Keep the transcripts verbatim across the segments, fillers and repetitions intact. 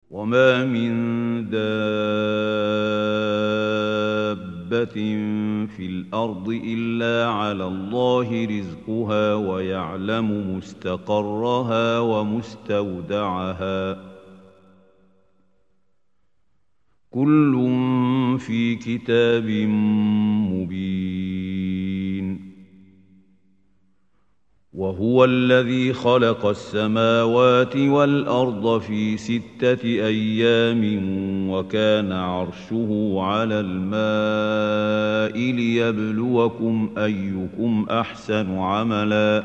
وما من دابة في الأرض إلا على الله رزقها ويعلم مستقرها ومستودعها كل في كتاب مبين. وهو الذي خلق السماوات والأرض في ستة أيام وكان عرشه على الماء ليبلوكم أيكم أحسن عملا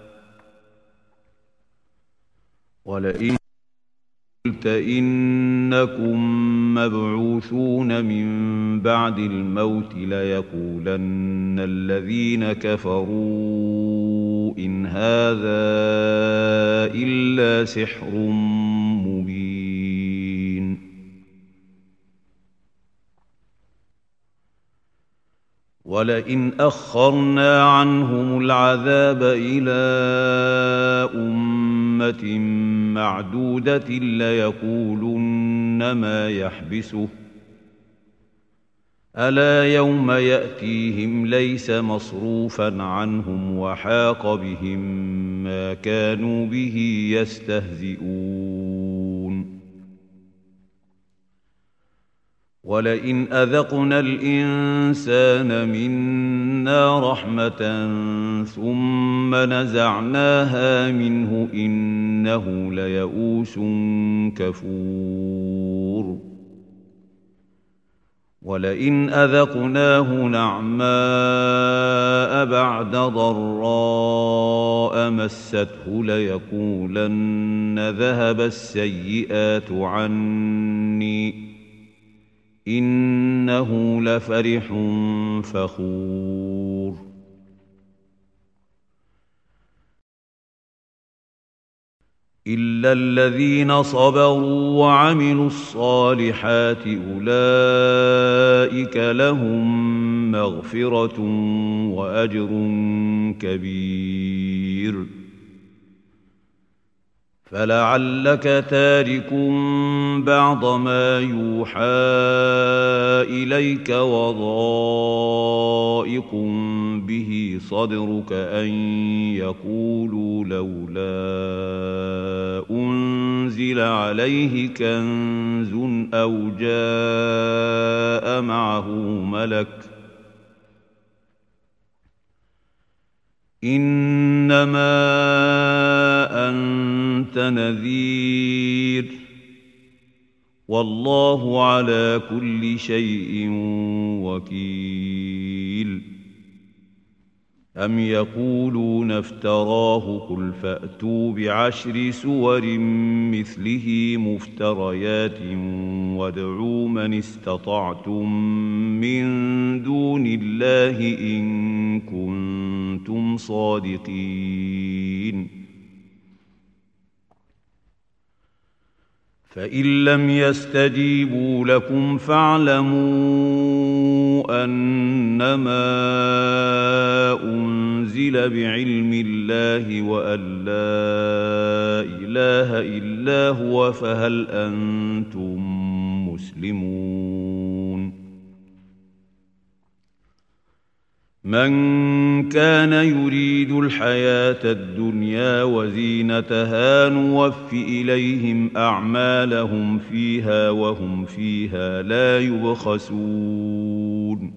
ولئن قلت إنكم مبعوثون من بعد الموت ليقولن الذين كفروا إن هذا إلا سحر مبين. ولئن أخرنا عنهم العذاب إلى أمة معدودة ليقولن ما يحبسه ألا يوم يأتيهم ليس مصروفا عنهم وحاق بهم ما كانوا به يستهزئون. ولئن أذقنا الإنسان منا رحمة ثم نزعناها منه إنه ليئوس كفور. ولئن أذقناه نعماء بعد ضراء مسته ليقولن ذهب السيئات عني إنه لفرح فخور. إلا الذين صبروا وعملوا الصالحات أولئك لهم مغفرة وأجر كبير. فلعلك تارك بعض ما يوحى إليك وضائق به صدرك أن يقولوا لولا أنزل عليه كنز أو جاء معه ملك إنما أنت نذير والله على كل شيء وكيل. أم يقولون افتراه قل فأتوا بعشر سور مثله مفتريات وادعوا من استطعتم من دون الله إن كنتم صادقين. فإن لم يستجيبوا لكم فاعلموا أنما أنزل بعلم الله وأن لا إله إلا هو فهل أنتم مسلمون. من كان يريد الحياة الدنيا وزينتها نوف إليهم أعمالهم فيها وهم فيها لا يبخسون.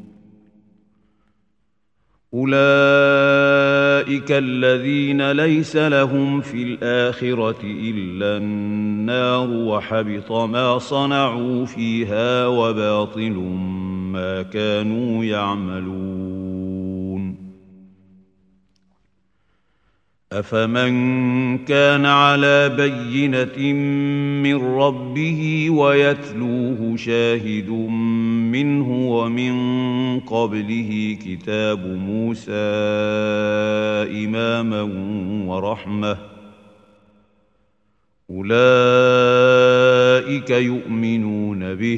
أولئك الذين ليس لهم في الآخرة إلا النار وحبط ما صنعوا فيها وباطل ما كانوا يعملون. أفمن كان على بينة من ربه ويتلوه شاهد منه ومن قبله كتاب موسى إماما ورحمة أولئك يؤمنون به.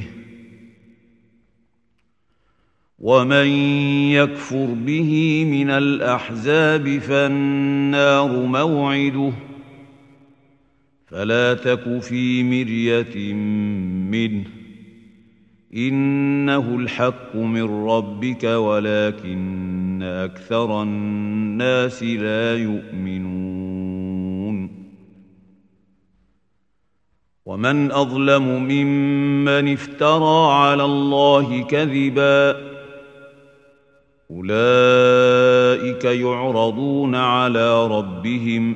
ومن يكفر به من الأحزاب فالنار موعده فلا تك في مرية منه إنه الحق من ربك ولكن أكثر الناس لا يؤمنون ومن أظلم ممن افترى على الله كذبا أولئك يعرضون على ربهم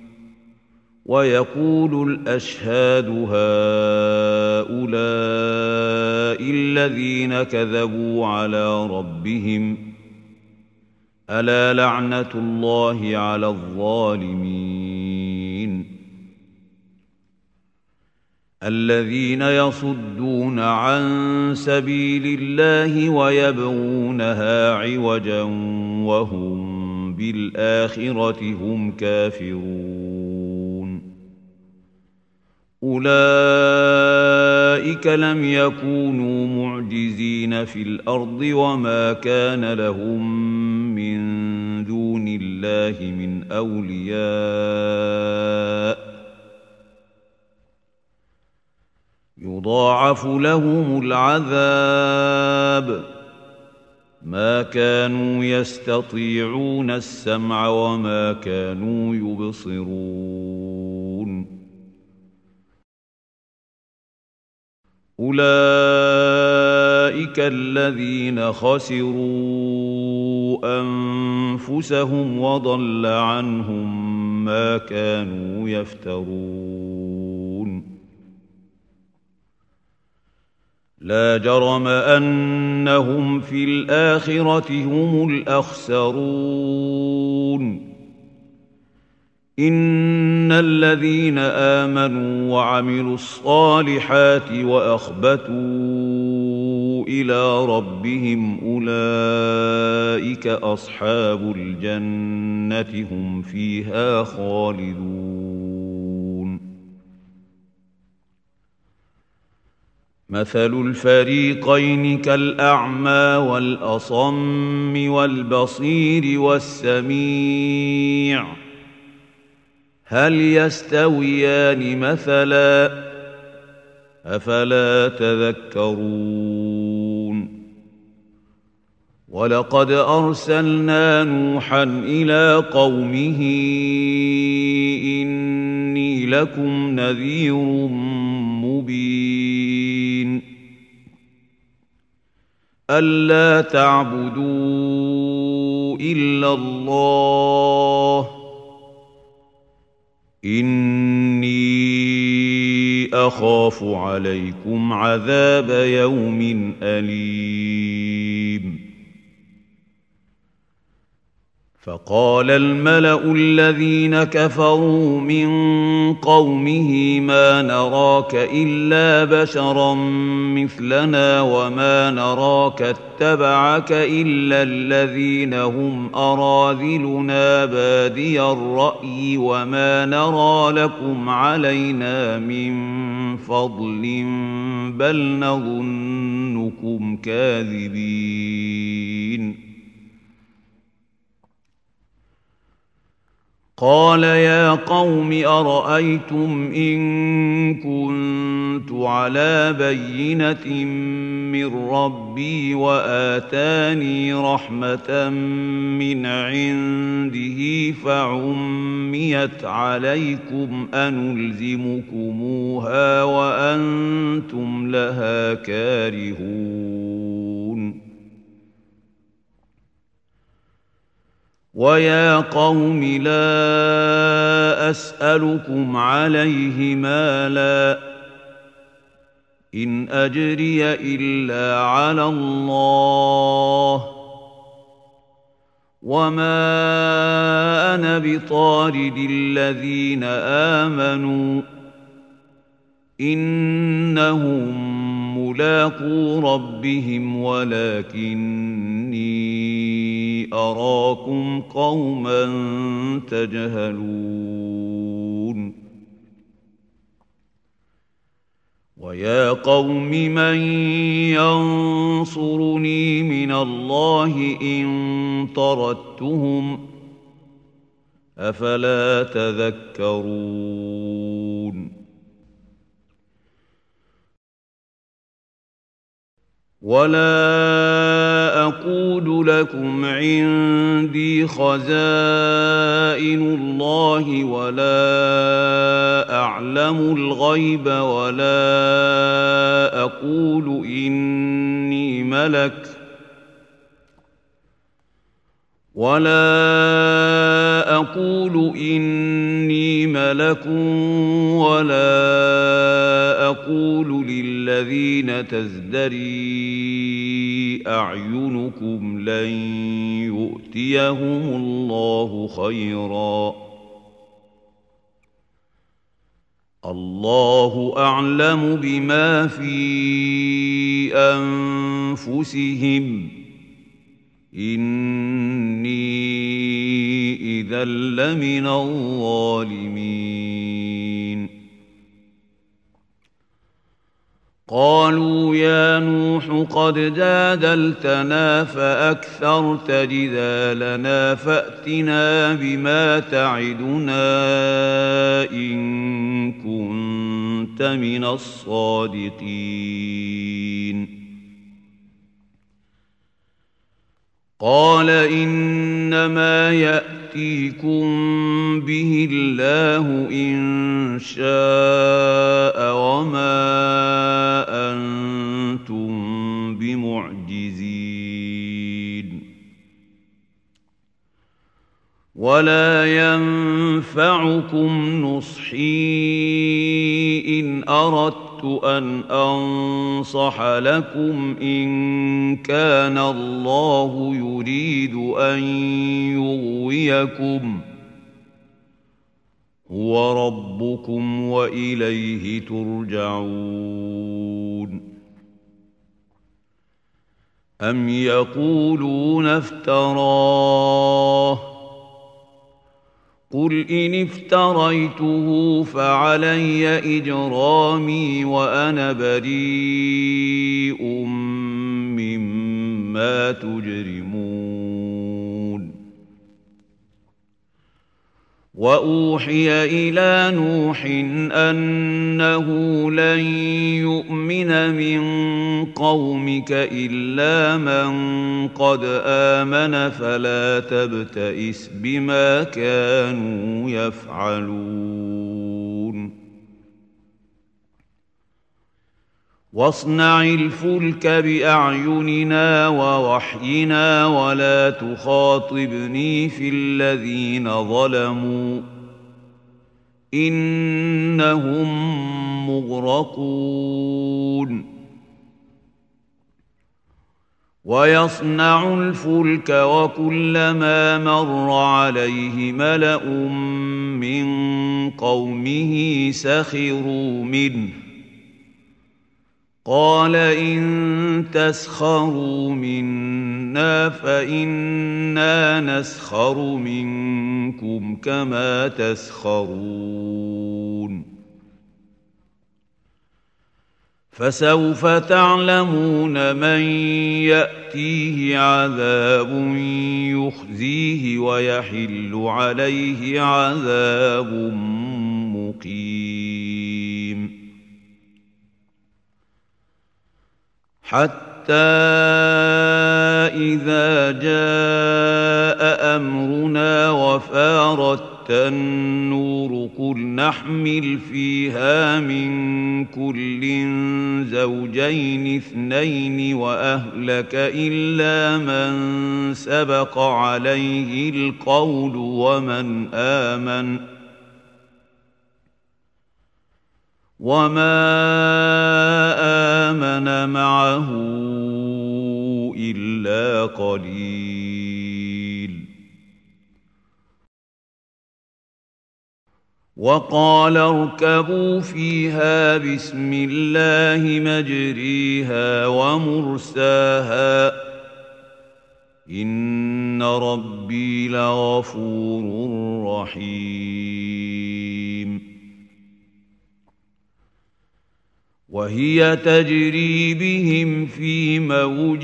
ويقول الأشهاد هؤلاء الذين كذبوا على ربهم ألا لعنة الله على الظالمين الذين يصدون عن سبيل الله ويبغونها عوجا وهم بالآخرة هم كافرون أولئك لم يكونوا معجزين في الأرض وما كان لهم من دون الله من أولياء يضاعف لهم العذاب ما كانوا يستطيعون السمع وما كانوا يبصرون أولئك الذين خسروا أنفسهم وضل عنهم ما كانوا يفترون لا جرم أنهم في الآخرة هم الأخسرون إن الذين آمنوا وعملوا الصالحات وأخبتوا إلى ربهم أولئك أصحاب الجنة هم فيها خالدون مثل الفريقين كالأعمى والأصم والبصير والسميع هل يستويان مثلا أفلا تذكرون ولقد أرسلنا نوحا إلى قومه إني لكم نذير مبين ألا تعبدوا إلا الله إني أخاف عليكم عذاب يوم أليم فقال الملأ الذين كفروا من قومه ما نراك إلا بشرا مثلنا وما نراك اتبعك إلا الذين هم أراذلنا بادي الرأي وما نرى لكم علينا من فضل بل نظنكم كاذبين قال يا قوم أرأيتم إن كنت على بينة من ربي وآتاني رحمة من عنده فعميت عليكم أنلزمكموها وأنتم لها كارهون ويا قوم لا أسألكم عليه مالا إن أجري إلا على الله وما أنا بطارد الذين آمنوا إنهم ملاقو ربهم ولكني أراكم قوما تجهلون ويا قوم من ينصرني من الله إن طردتهم أفلا تذكرون ولا أقول لكم عندي خزائن الله ولا أعلم الغيب ولا أقول إني ملك ولا أقول إني ملك ولا أقول للذين تزدري أعينكم لن يؤتيهم الله خيرا الله أعلم بما في أنفسهم إني إذا لمن الظالمين قالوا يا نوح قد جادلتنا فأكثرت جدالنا فأتنا بما تعدنا إن كنت من الصادقين قال إنما يأتيكم به الله إن شاء وما أنتم بمعجزين ولا ينفعكم نصحي إن أردت أن أنصح لكم إن كان الله يريد أن يغويكم هو ربكم وإليه ترجعون أم يقولون افتراه قل إن افتريته فعلي إجرامي وأنا بريء مما تجرمون وأوحي إلى نوح أنه لن يؤمن من قومك إلا من قد آمن فلا تبتئس بما كانوا يفعلون واصنع الفلك بأعيننا ووحينا ولا تخاطبني في الذين ظلموا إنهم مغرقون ويصنع الفلك وكلما مر عليه ملأ من قومه سخروا منه قال إن تسخروا منا فإنا نسخر منكم كما تسخرون فسوف تعلمون من يأتيه عذاب يخزيه ويحل عليه عذاب مقيم حتى إذا جاء أمرنا وفارت النور قل نحمل فيها من كل زوجين اثنين وأهلك إلا من سبق عليه القول ومن آمن وما آمن معه إلا قليل وقال اركبوا فيها بسم الله مجريها ومرساها إن ربي لغفور رحيم وهي تجري بهم في موج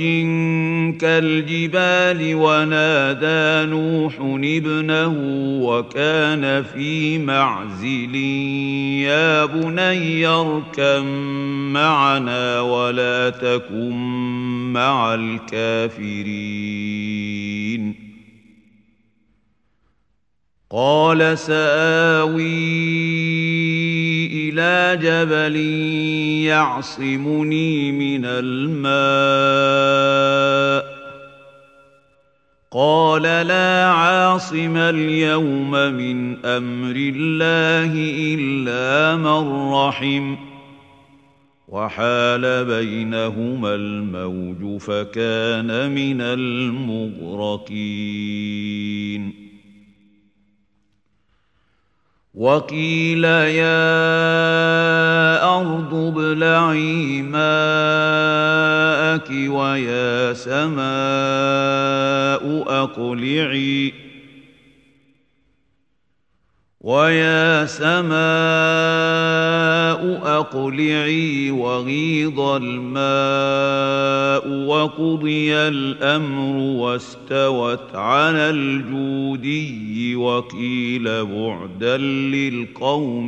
كالجبال ونادى نوح ابنه وكان في معزل يا بني اركب معنا ولا تكن مع الكافرين قال سآوي إلى جبل يعصمني من الماء قال لا عاصم اليوم من أمر الله إلا من رحم وحال بينهما الموج فكان من المغرقين وقيل يا أرض ابلعي ماءك ويا سماء أقلعي ويا سماء أقلعي وغيض الماء وقضي الأمر واستوت على الجودي وقيل بعدا للقوم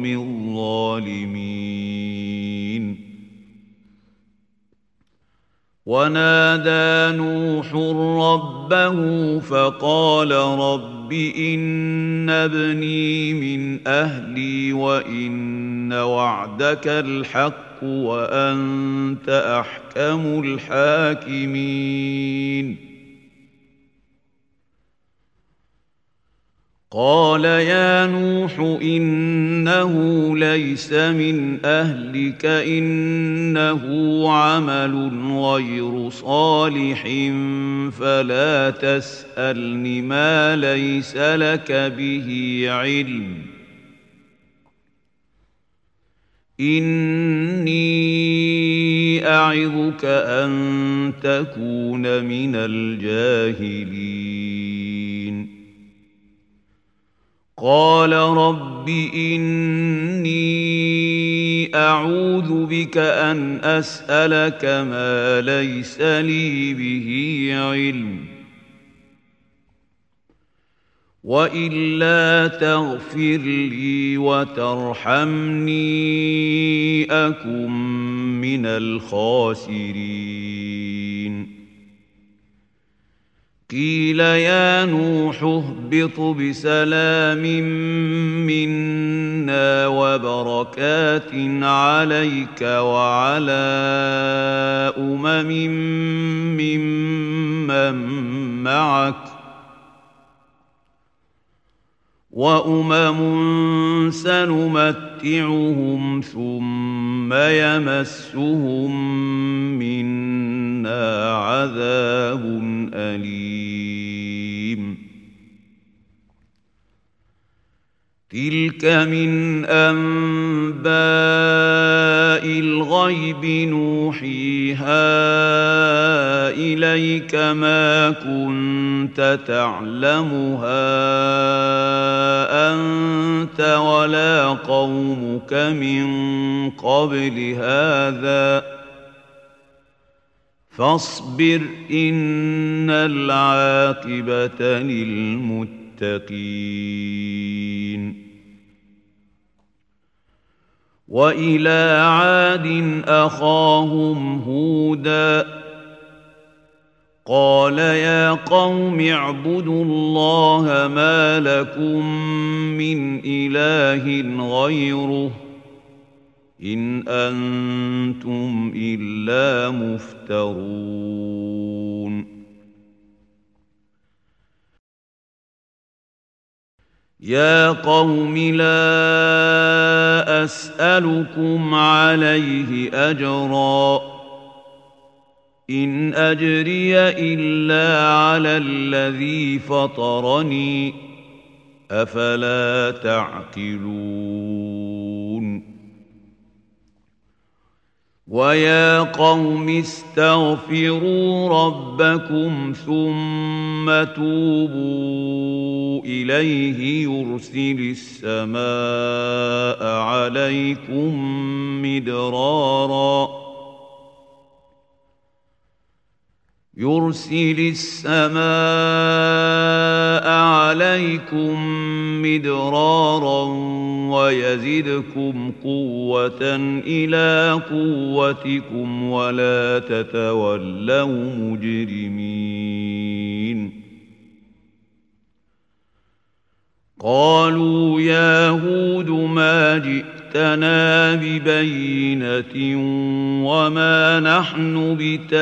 الظالمين ونادى نوح ربه فقال رب إن ابني من أهلي وإن وعدك الحق وأنت أحكم الحاكمين قال يا نوح إنه ليس من أهلك إنه عمل غير صالح فلا تسألني ما ليس لك به علم إني أعظك أن تكون من الجاهلين قال رب إني أعوذ بك أن أسألك ما ليس لي به علم وإلا تغفر لي وترحمني أكن من الخاسرين قيل يا نوح اهبط بسلام منا وبركات عليك وعلى أمم ممن معك وأمم سنمتعهم ثم يمسهم منا عذاب أليم تلك من أنباء الغيب نوحيها إليك ما كنت تعلمها أنت ولا قومك من قبل هذا فاصبر إن العاقبة للمتقين وإلى عاد أخاهم هودا قال يا قوم اعبدوا الله ما لكم من إله غيره إن أنتم إلا مفترون يا قوم لا أسألكم عليه أجرا إن أجري إلا على الذي فطرني أفلا تعقلون ويا قوم استغفروا ربكم ثم توبوا إليه يرسل السماء عليكم مدرارا يرسل السماء عليكم مدرارا ويزدكم قوة إلى قوتكم ولا تتولوا مجرمين قالوا يا هود ما جئتنا ببينة وما نحن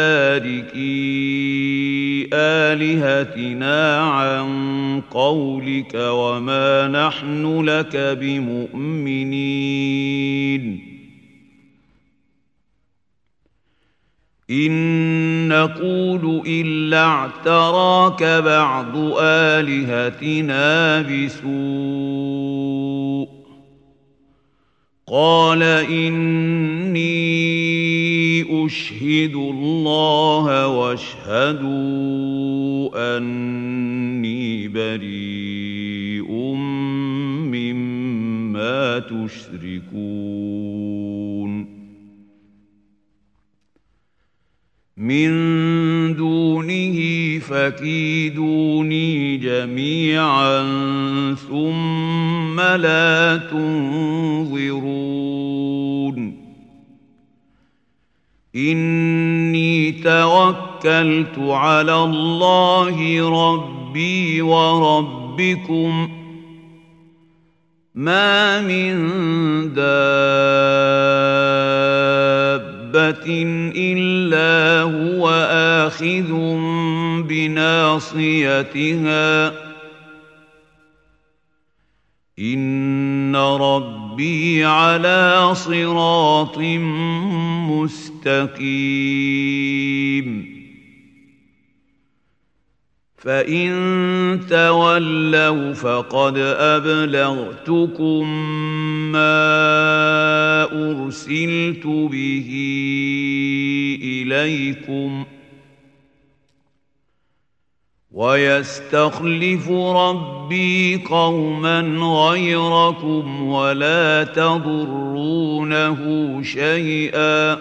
بتاركي آلهتنا عن قولك وما نحن لك بمؤمنين إن نقول إلا اعتراك بعض آلهتنا بسوء قال إني أشهد الله واشهدوا أني بريء مما تشركون من دونه فكيدوني جميعا ثم لا تنظرون إني توكلت على الله ربي وربكم ما من دابة إلا هو آخذ بناصيتها إن ربي على صراط مستقيم فإن تولوا فقد أبلغتكم ما أرسلت به إليكم ويستخلف ربي قوما غيركم ولا تضرونه شيئا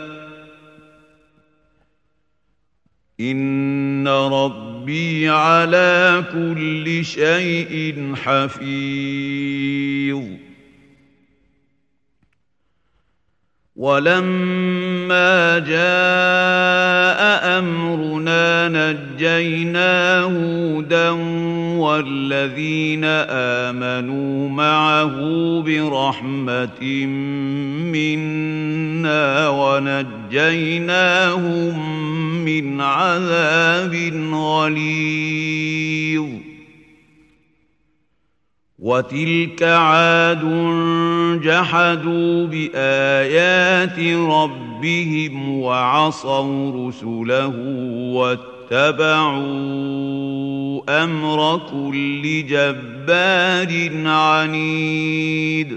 إن ربي على كل شيء حفيظ ولما جاء أمرنا نجينا هودا والذين آمنوا معه برحمة منا ونجيناهم من عذاب غليظ وتلك عاد جحدوا بآيات ربهم وعصوا رسله واتبعوا أمر كل جبار عنيد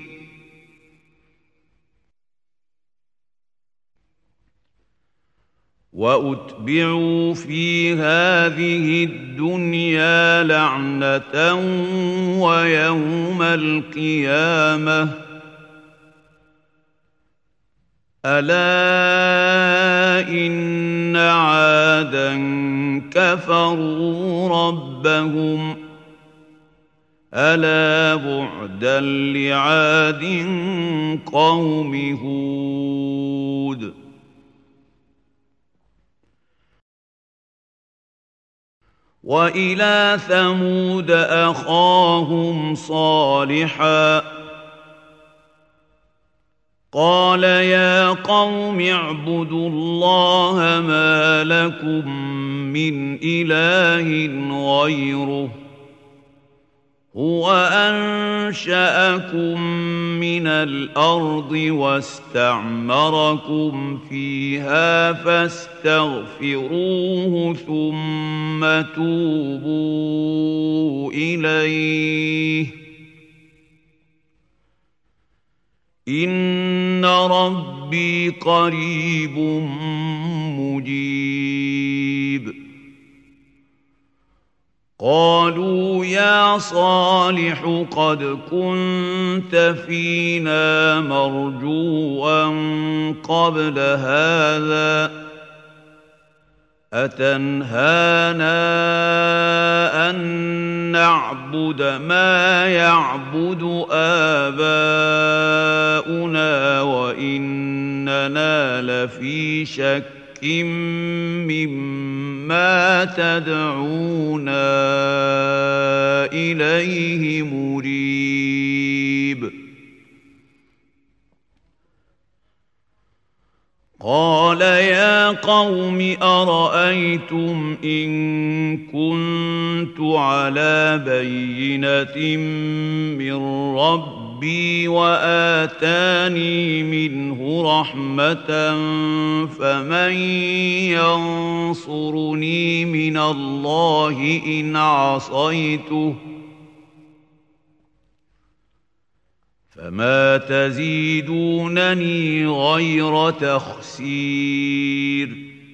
وأتبعوا في هذه الدنيا لعنة ويوم القيامة ألا إن عادا كفروا ربهم ألا بعدا لعاد قوم هود وإلى ثمود أخاهم صالحا قال يا قوم اعبدوا الله ما لكم من إله غيره هو أنشأكم من الأرض واستعمركم فيها فاستغفروه ثم توبوا إليه إن ربي قريب مجيب قالوا يا صالح قد كنت فينا مرجوا قبل هذا أتنهانا أن نعبد ما يعبد آباؤنا وإننا لفي شك مما تدعونا إليه مريب قال يا قوم أرأيتم إن كنت على بينة من ربي وآتاني منه رحمة فمن ينصرني من الله إن عصيته فما تزيدونني غير تخسير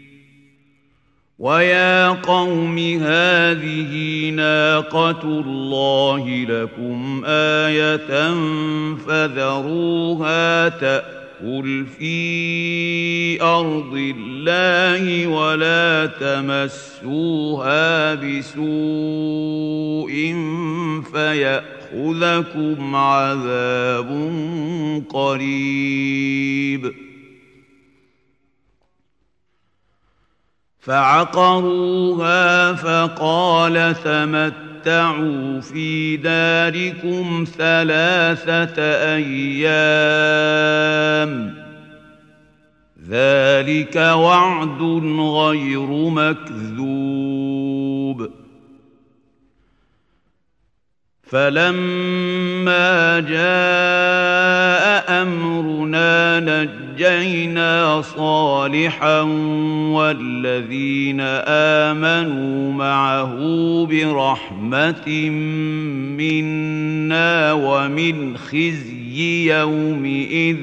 ويا قوم هذه ناقة الله لكم آية فذروها تأكل في أرض الله ولا تمسوها بسوء فيأخذكم يأخذكم عذاب قريب فعقروها فقال تمتعوا في داركم ثلاثة أيام ذلك وعد غير مكذوب فلما جاء أمرنا نجينا صالحا والذين آمنوا معه برحمة منا ومن خزي يومئذ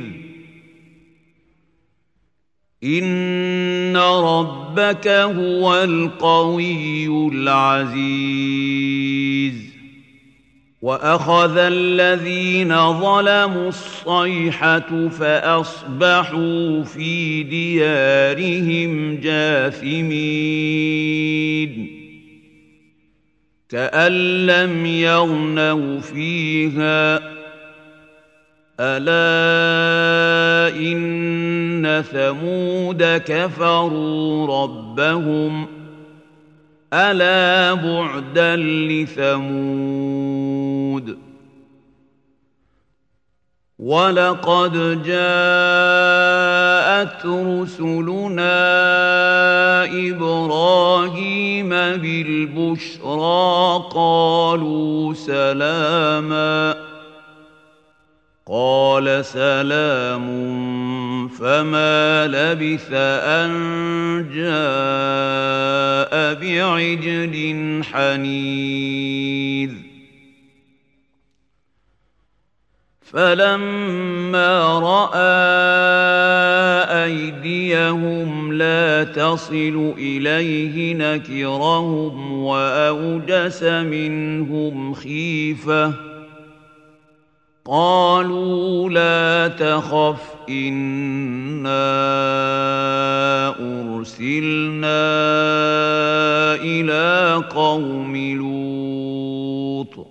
إن ربك هو القوي العزيز وأخذ الذين ظلموا الصيحة فأصبحوا في ديارهم جاثمين كأن لم يغنوا فيها ألا إن ثمود كفروا ربهم ألا بعدا لثمود ولقد جاءت رسلنا إبراهيم بالبشرى قالوا سلاما قال سلام فما لبث أن جاء بعجل حنيذ فلما رأى أيديهم لا تصل إليه نكرهم وأوجس منهم خيفة قالوا لا تخف إنا أرسلنا إلى قوم لوط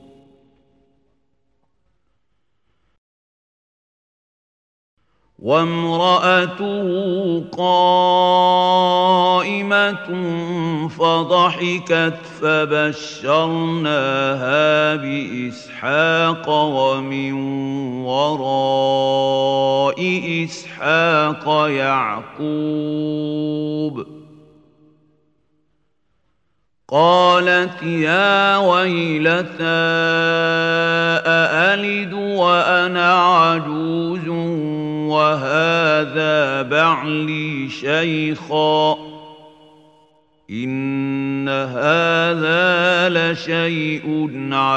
وامرأته قائمة فضحكت فبشرناها بإسحاق ومن وراء إسحاق يعقوب قالت يا ويلتى أألد وأنا عجوز وهذا بعلي شيخا إن هذا لشيء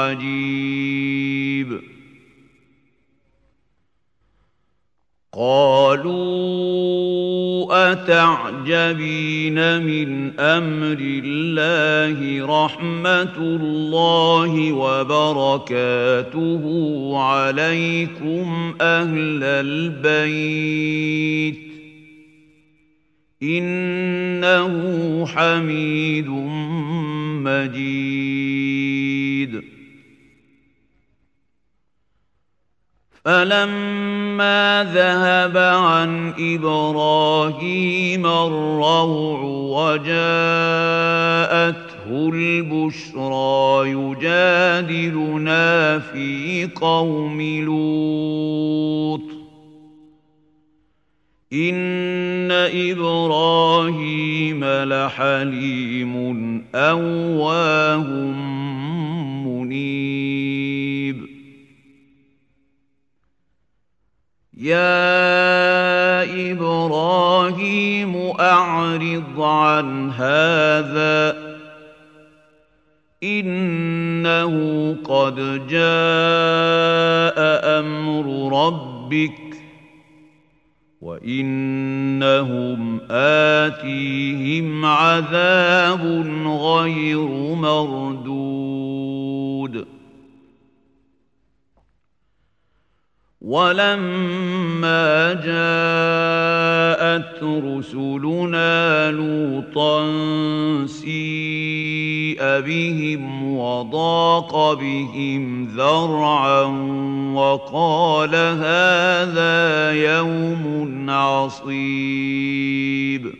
عجيب قالوا أتعجبين من أمر الله رحمة الله وبركاته عليكم أهل البيت إنه حميد مجيد. فلما ذهب عن إبراهيم الروع وجاءته البشرى يجادلنا في قوم لوط إن إبراهيم لحليم أواه منيب. يا إبراهيم أعرض عن هذا إنه قد جاء أمر ربك وإنهم آتيهم عذاب غير مردود. ولما جاءت رسلنا لوطا سيء بهم وضاق بهم ذرعا وقال هذا يوم عصيب.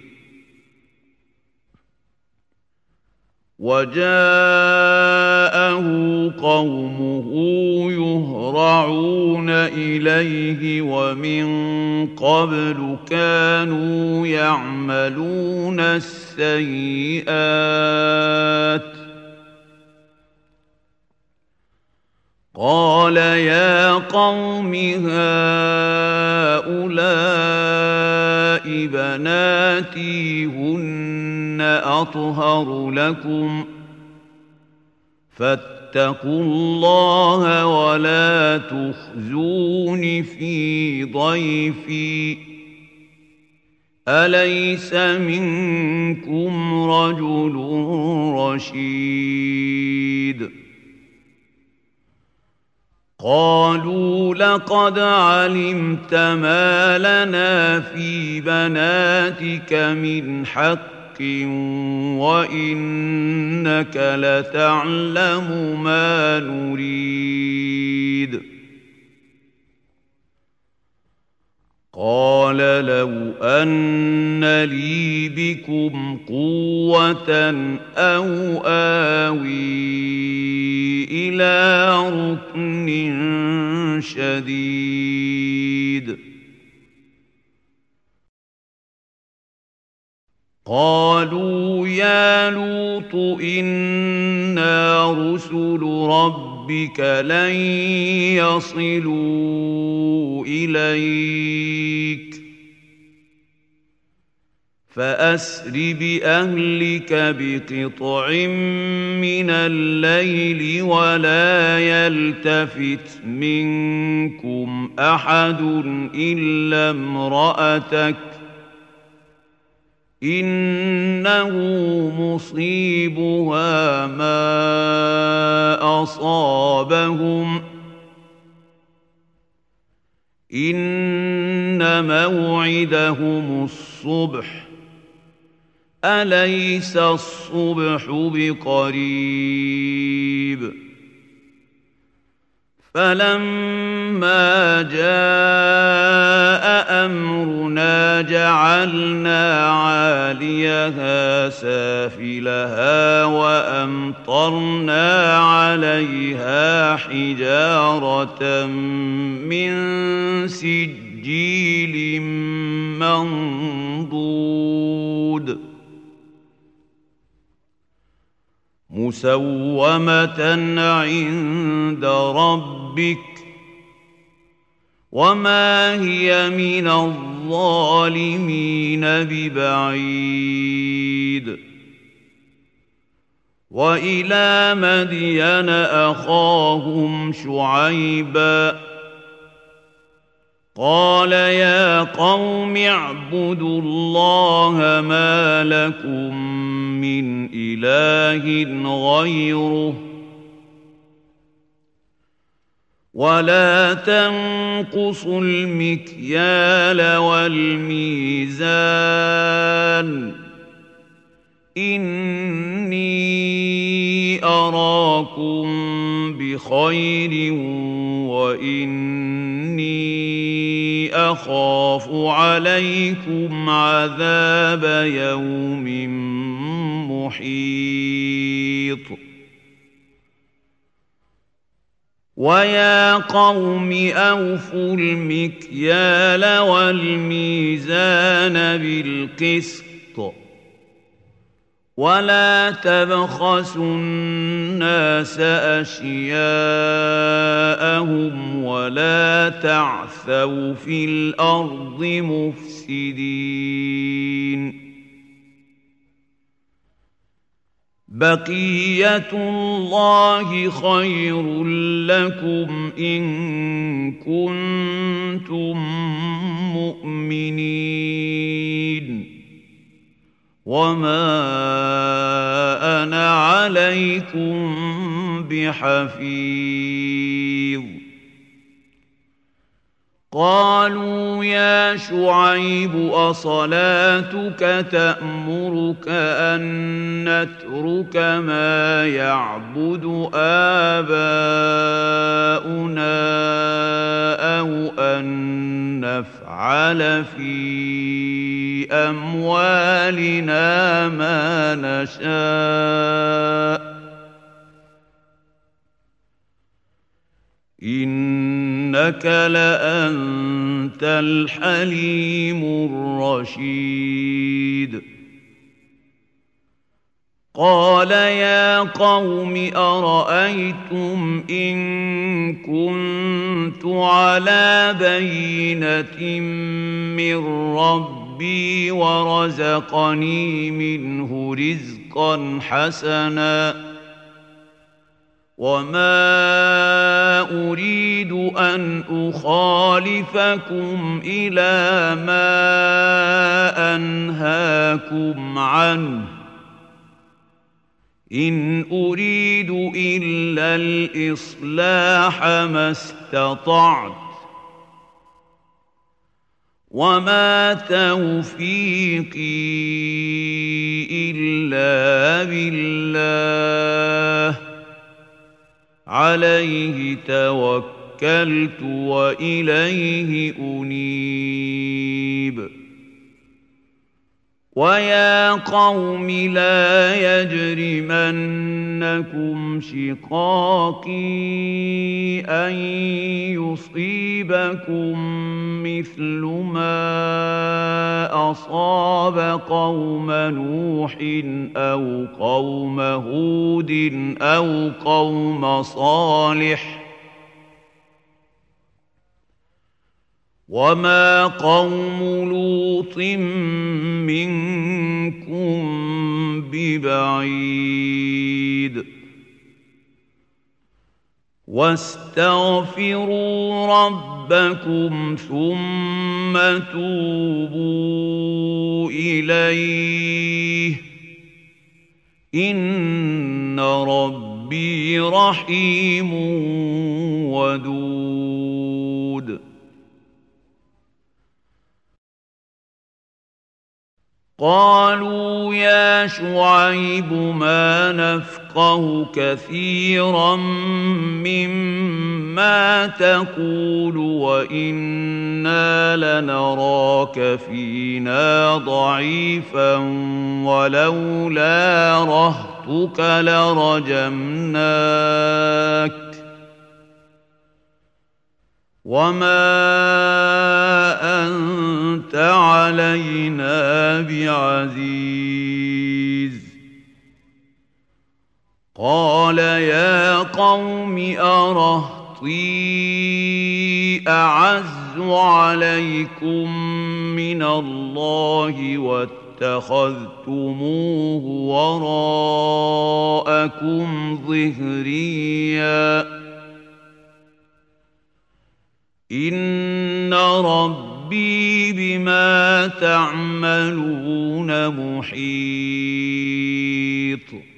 وجاءه قومه يهرعون إليه ومن قبل كانوا يعملون السيئات قال يا قوم هؤلاء بناتي هن أطهر لكم فاتقوا الله ولا تخزون في ضيفي أليس منكم رجل رشيد. قالوا لقد علمت ما لنا في بناتك من حق وإنك لتعلم ما نريد. قال لو أن لي بكم قوة أو آوي إلى ركن شديد. قالوا يا لوط إنا رسل ربك لن يصلوا إليك فأسر بأهلك بقطع من الليل ولا يلتفت منكم أحد إلا امرأتك إنه مصيبها ما أصابهم إن موعدهم الصبح أليس الصبح بقريب. فلما جاء أمرنا جعلنا عاليها سافلها وأمطرنا عليها حجارة من سجيل منضود مسومة عند ربك وما هي من الظالمين ببعيد. وإلى مدين أخاهم شعيبا قال يا قوم اعبدوا الله ما لكم من إله غيره ولا تنقصوا المكيال والميزان إني أراكم بخير وإني أخاف عليكم عذاب يوم محيط ويا قوم أوفوا المكيال والميزان بالقسط ولا تبخسوا الناس أشياءهم ولا تعثوا في الأرض مفسدين بقية الله خير لكم إن كنتم مؤمنين وما أنا عليكم بحفيظ قالوا يا شعيب أصلاتك تأمرك أن نترك ما يعبد آباؤنا أو أن نفعل في أموالنا ما نشاء إنك لأنت الحليم الرشيد قال يا قوم أرأيتم إن كنت على بينة من ربي ورزقني منه رزقا حسنا وما أريد أن أخالفكم إلى ما أنهاكم عنه إن أريد إلا الإصلاح ما استطعت وما توفيقي إلا بالله عليه توكلت وإليه أنيب ويا قوم لا يجرمنكم شقاقي أن يصيبكم مثل ما أصاب قوم نوح أو قوم هود أو قوم صالح وما قوم لوط منكم ببعيد واستغفروا ربكم ثم توبوا إليه إن ربي رحيم ودود قالوا يا شعيب ما نفقه كثيرا مما تقول وإنا لنراك فينا ضعيفا ولولا رهطك لرجمناك وما أنت علينا بعزيز قال يا قوم أرهطي أعز عليكم من الله واتخذتموه وراءكم ظهريا إن ربي بما تعملون محيط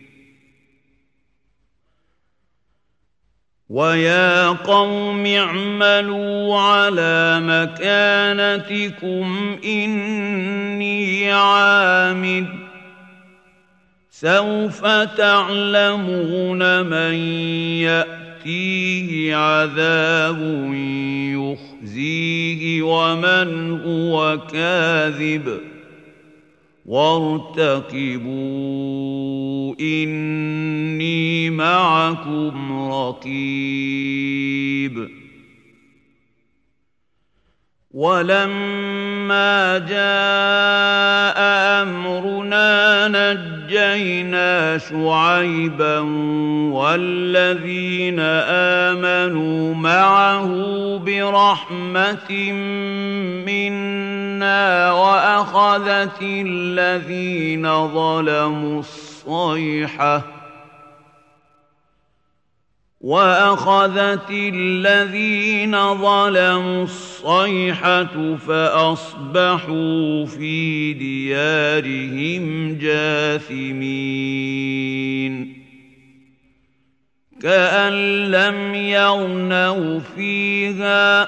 ويا قوم اعملوا على مكانتكم إني عامل سوف تعلمون من يأتيه عذاب يخزيه ومن هو كاذب وارتقبوا إني معكم رقيب ولما جاء أمرنا نجينا شعيبا والذين آمنوا معه برحمة منا وأخذت الذين ظلموا الصيحة وأخذت الذين ظلموا الصيحة فأصبحوا في ديارهم جاثمين كأن لم يغنوا فيها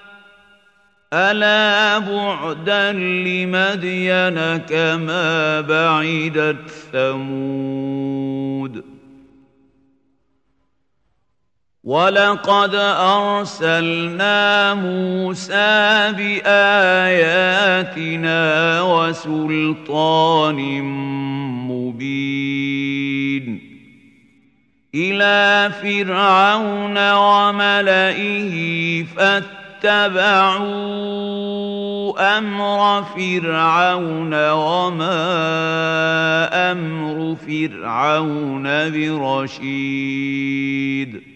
ألا بعدا لمدين كما بعدت ثمود ولقد أرسلنا موسى بآياتنا وسلطان مبين إلى فرعون وملئه فاتبعوا أمر فرعون وما أمر فرعون برشيد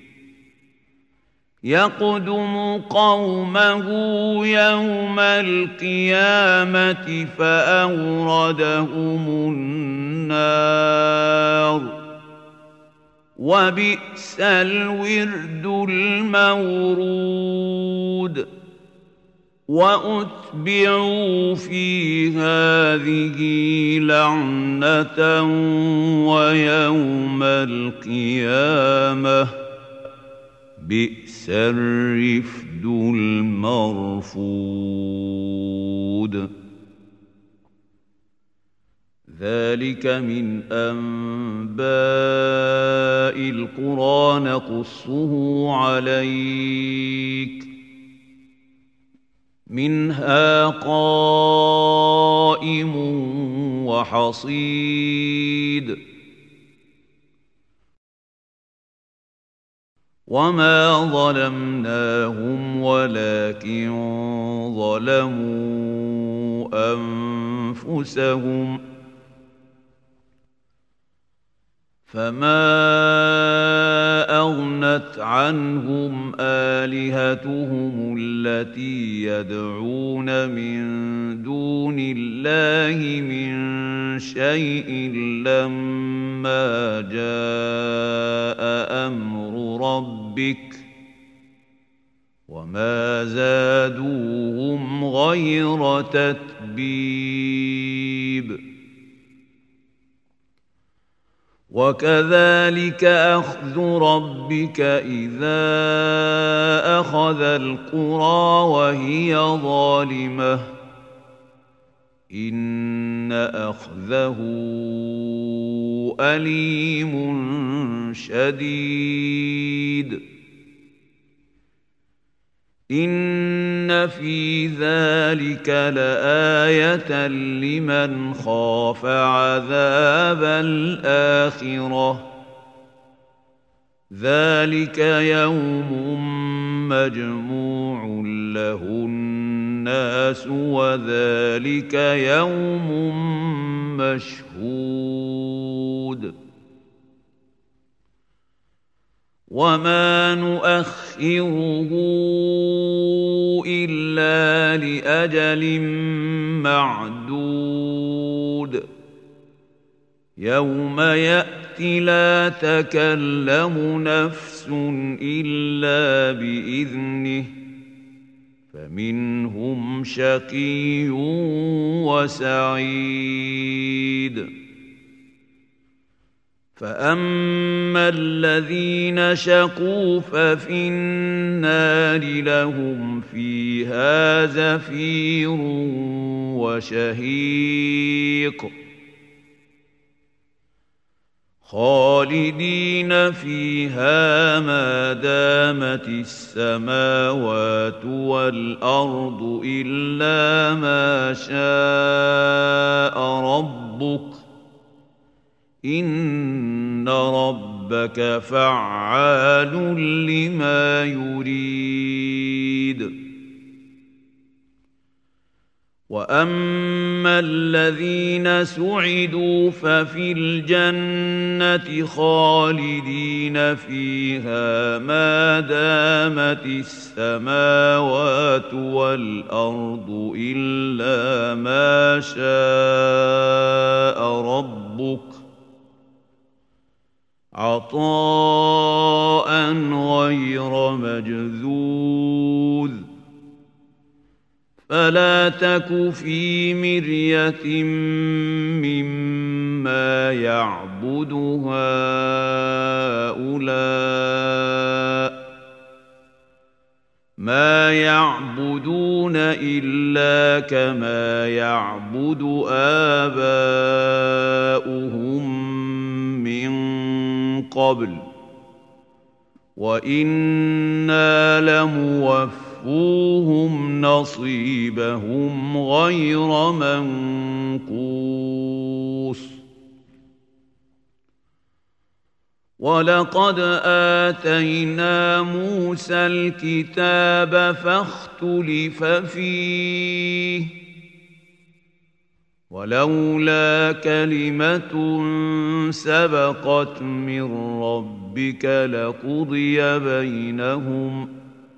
يقدم قومه يوم القيامة فأوردهم النار وبئس الورد المورود وأتبعوا في هذه لعنة ويوم القيامة بئس الرفد المرفود ذلك من أنباء القرى نقصه عليك منها قائم وحصيد وما ظلمناهم ولكن ظلموا أنفسهم فما أغنت عنهم آلهتهم التي يدعون من دون الله من شيء لما جاء أمر ربك وما زادوهم غير تتبيب وكذلك أخذ ربك إذا أخذ القرى وهي ظالمة إن أخذه أليم شديد إن في ذلك لآية لمن خاف عذاب الآخرة ذلك يوم مجموع له الناس وذلك يوم مشهود وما نؤخره إلا لأجل معدود يوم يأتي لا تكلم نفس إلا بإذنه فمنهم شقي وسعيد. فأما الذين شقوا ففي النار لهم فيها زفير وشهيق خالدين فيها ما دامت السماوات والأرض إلا ما شاء ربك إن ربك فعال لما يريد. وأما الذين سعدوا ففي الجنة خالدين فيها ما دامت السماوات والأرض إلا ما شاء ربك عطاء غير مجذوذ. فلا تك في مرية مما يعبد هؤلاء ما يعبدون إلا كما يعبد آباؤهم من قبل وإنا لموفوهم نصيبهم غير منقوص. ولقد آتينا موسى الكتاب فاختلف فيه ولولا كلمة سبقت من ربك لقضي بينهم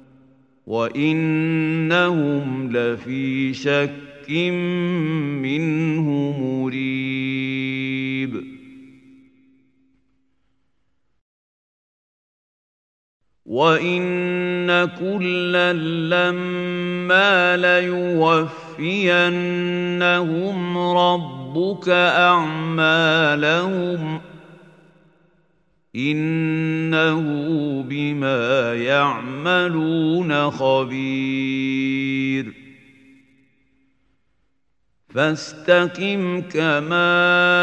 وإنهم لفي شك منه مريب. وإن كلا لما ليوفينهم ربك أعمالهم إنه بما يعملون خبير. فاستقم كما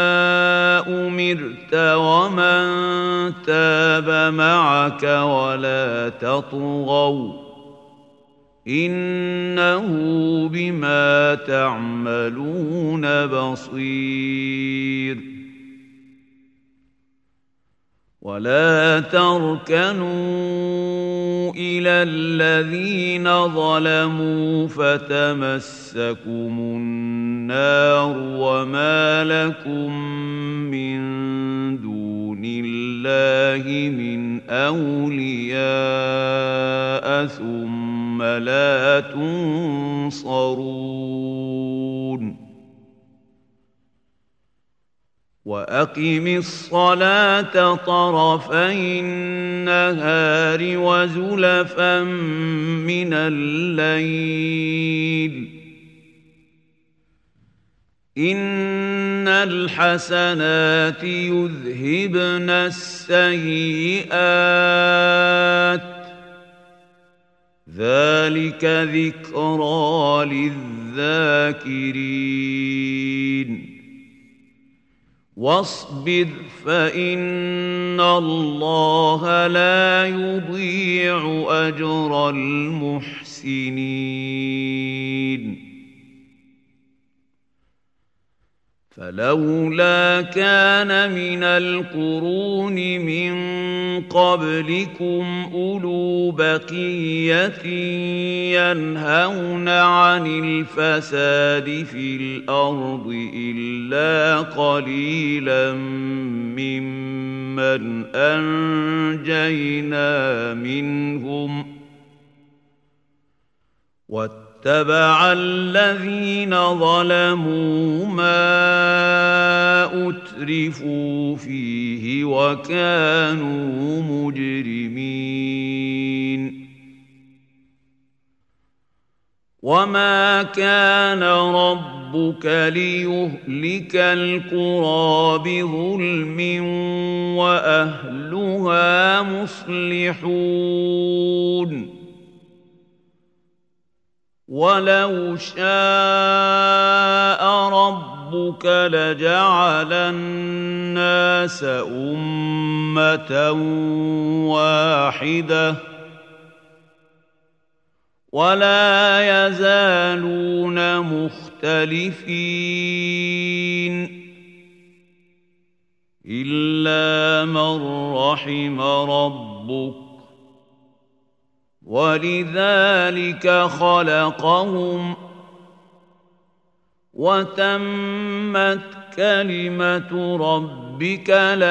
أمرت ومن تاب معك ولا تطغوا إنه بما تعملون بصير. ولا تركنوا إلى الذين ظلموا فتمسكم النار وما لكم من دون الله من أولياء ثم لا تنصرون. وأقم الصلاة طرفي النهار وزلفا من الليل إن الحسنات يذهبن السيئات ذلك ذكرى للذاكرين. واصبر فإن الله لا يضيع أجر المحسنين. فلولا كان من القرون من قبلكم أولو بقية ينهون عن الفساد في الأرض إلا قليلا ممن أنجينا منهم واتبع الذين ظلموا ما أترفوا فيه وكانوا مجرمين. وما كان ربك ليهلك القرى بظلم وأهلها مصلحون ولو شاء ربك لجعل الناس أمة واحدة ولا يزالون مختلفين إلا من رحم ربك ولذلك خلقهم وتمت كلمة ربك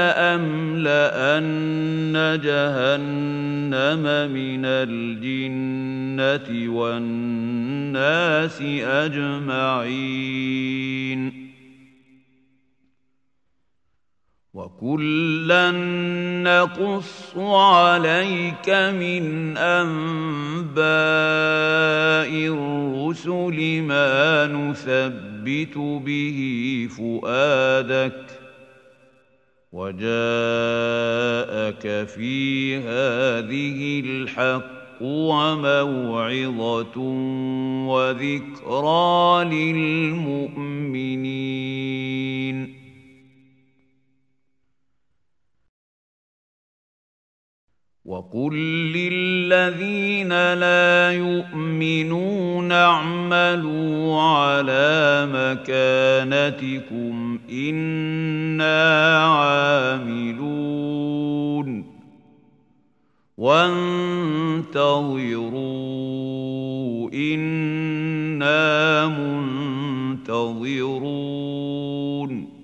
لأملأن جهنم من الجنة والناس أجمعين وكلا نقص عليك من أنباء الرسل ما نثبت به فؤادك وجاءك في هذه الحق وموعظة وذكرى للمؤمنين وقل للذين لا يؤمنون اعملوا على مكانتكم إنا عاملون وانتظروا إنا منتظرون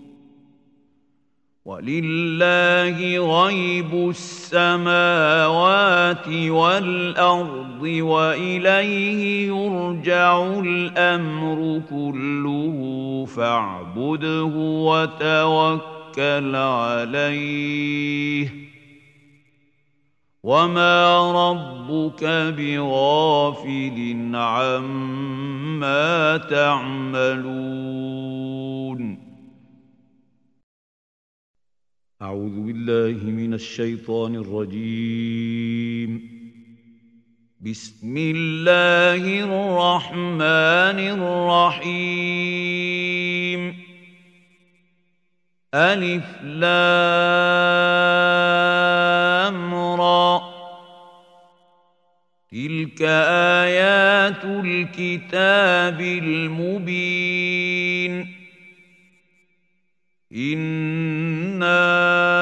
ولله غيب السماوات والأرض وإليه يرجع الأمر كله فاعبده وتوكل عليه وما ربك بغافل عما تعملون أعوذ بالله من الشيطان الرجيم بسم الله الرحمن الرحيم ألف لام را تلك آيات الكتاب المبين إنا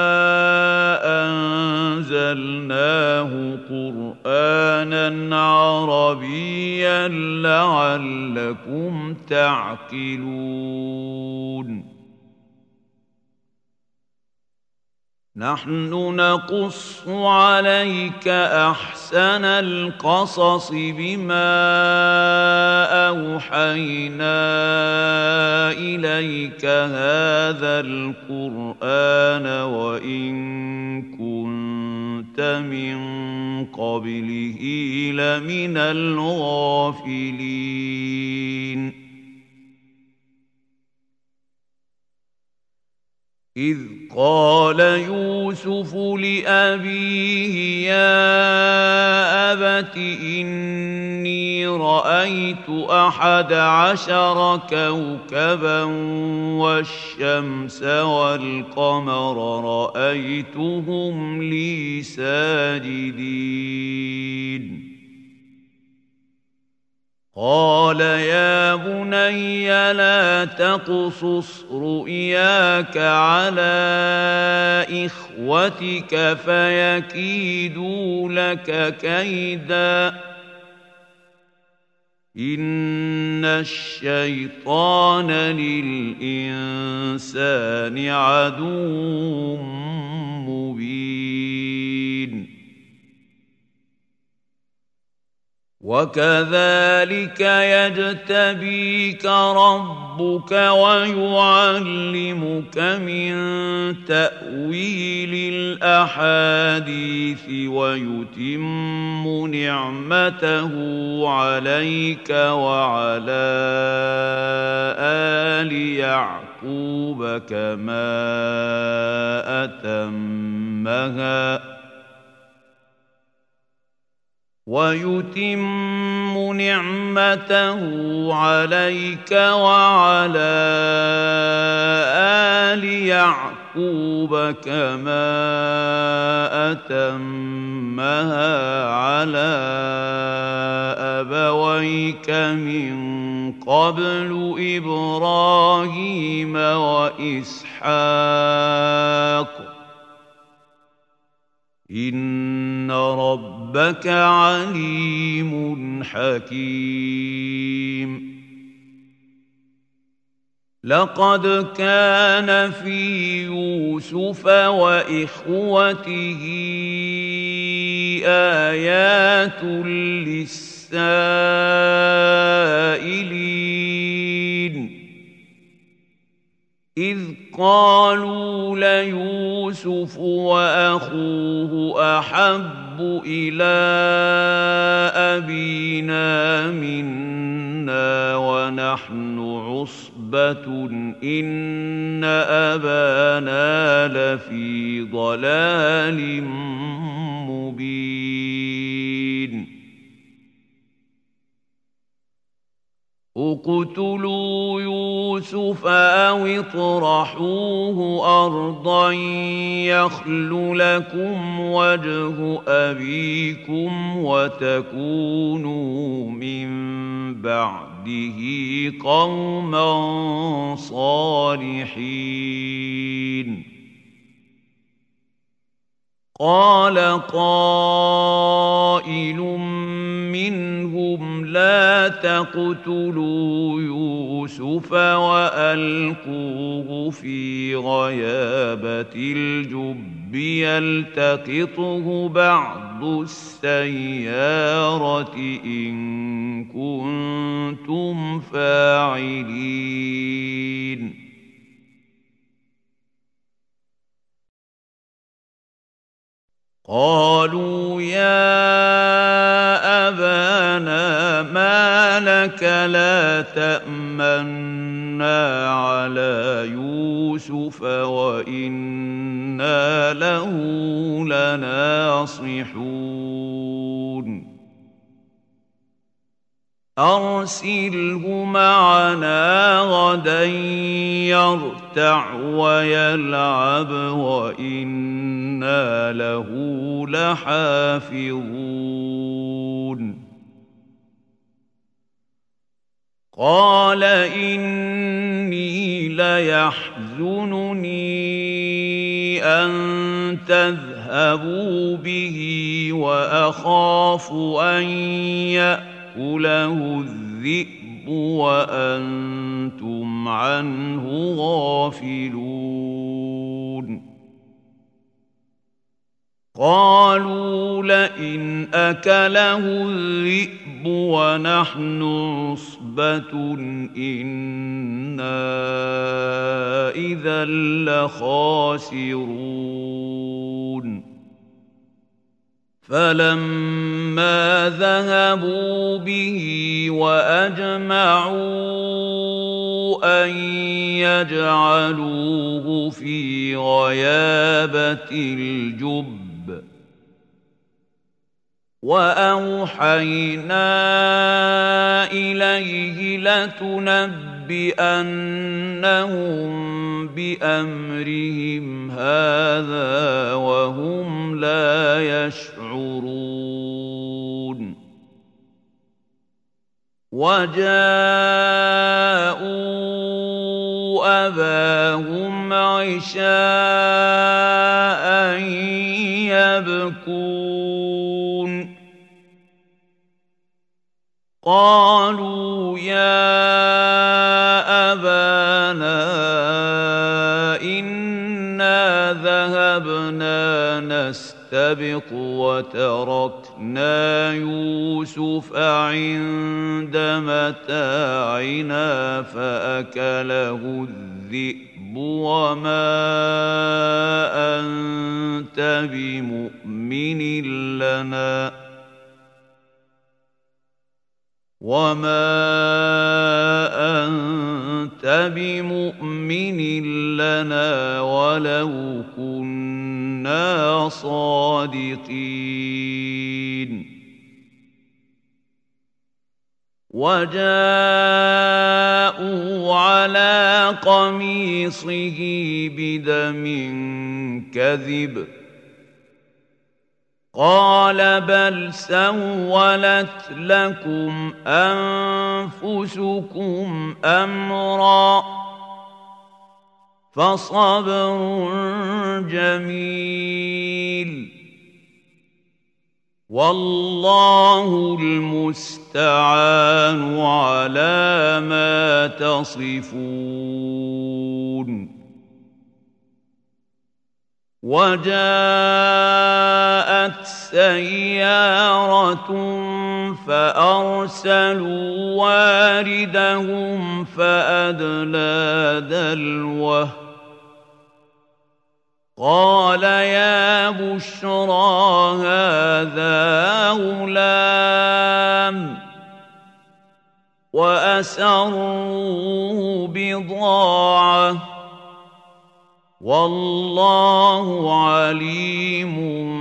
أنزلناه قرآنا عربيا لعلكم تعقلون نحن نقص عليك أحسن القصص بما أوحينا إليك هذا القرآن وإن كنت من قبله لمن الغافلين إذ قال يوسف لأبيه يا أبت إني رأيت أحد عشر كوكبا والشمس والقمر رأيتهم لي ساجدين قال يا بني لا تقصص رؤياك على إخوتك فيكيدوا لك كيدا إن الشيطان للإنسان عدو مبين وكذلك يجتبيك ربك ويعلمك من تأويل الأحاديث ويتم نعمته عليك وعلى آل يعقوب كما أتمها ويتم نعمته عليك وعلى آل يعقوب كما أتمها على أبويك من قبل إبراهيم وإسحاق إن ربك عليم حكيم لقد كان في يوسف وإخوته آيات للسائلين إذ قالوا ليوسف وأخوه أحب إلى أبينا منا ونحن عصبة إن أبانا لفي ضلال مبين اقتلوا يوسف أو اطرحوه أرضا يخل لكم وجه أبيكم وتكونوا من بعده قوما صالحين قال قائل منهم لا تقتلوا يوسف وألقوه في غيابة الجب يلتقطه بعض السيارة إن كنتم فاعلين قالوا يا أبانا ما لك لا تأمنا على يوسف وإنا له لناصحون أرسله معنا غدا يرتع ويلعب وإنا له لحافظون قال إني ليحزنني أن تذهبوا به وأخاف أن يأتوا له الذئب وأنتم عنه غافلون قالوا لئن أكله الذئب ونحن عصبة إنا إذا لخاسرون فلما ذهبوا به وأجمعوا أن يجعلوه في غيابة الجب وأوحينا إليه لتنبئنهم بأمرهم هذا وهم لا يشعرون وجاءوا أباهم عشاء يبكون قالوا يا أبانا إنا ذهبنا نستبق فاستبق وتركنا يوسف عند متاعنا فأكله الذئب وما أنت بمؤمن لنا وما أنت بمؤمن لنا ولو كنا صادقين وجاءوا على قميصه بدم كذب قال بل سولت لكم أنفسكم أمرا فصبر جميل والله المستعان على ما تصفون وجاءت سيارة فأرسلوا واردهم فأدلى دلوه قال يا بشرى هذا غلام وأسروه بضاعة والله عليم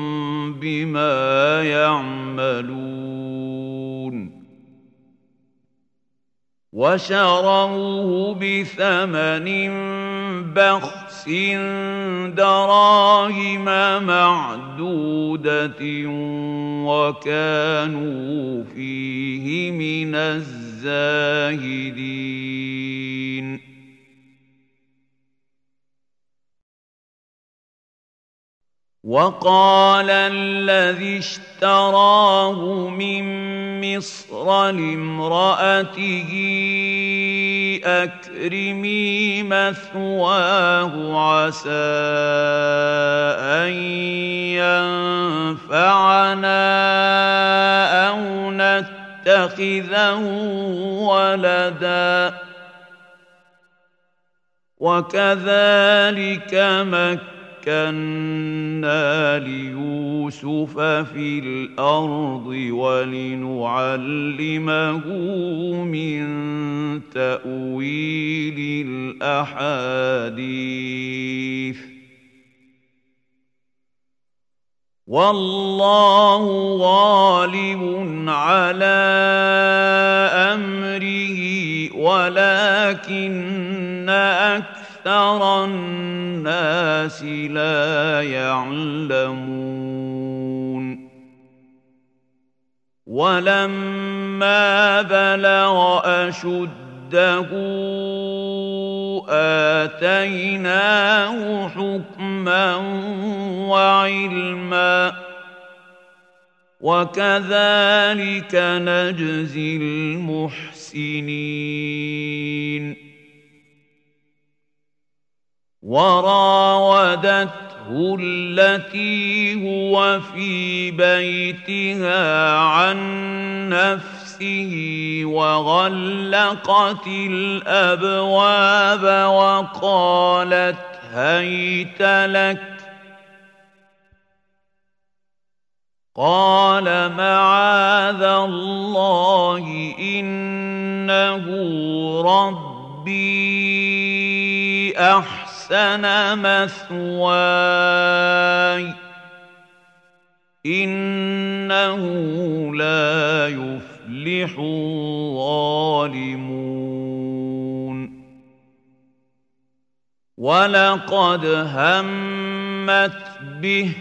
بما يعملون وشروه بثمن بخس دراهم معدودة وكانوا فيه من الزاهدين وقال الذي اشتراه من مصر لامرأته أكرمي مثواه عسى أن ينفعنا أو نتخذه ولدا وكذلك مكنا مكنا ليوسف في الأرض ولنعلمه من تأويل الأحاديث والله غالب على أمره ولكن أكثر أكثر الناس لا يعلمون ولما بلغ أشده آتيناه حكما وعلما وكذلك نجزي المحسنين وراودته التي هو في بيتها عن نفسه وغلقت الأبواب وقالت هيت لك قال معاذ الله إنه ربي أحسن أحسن مثواي إنه لا يفلح الظالمون ولقد همت به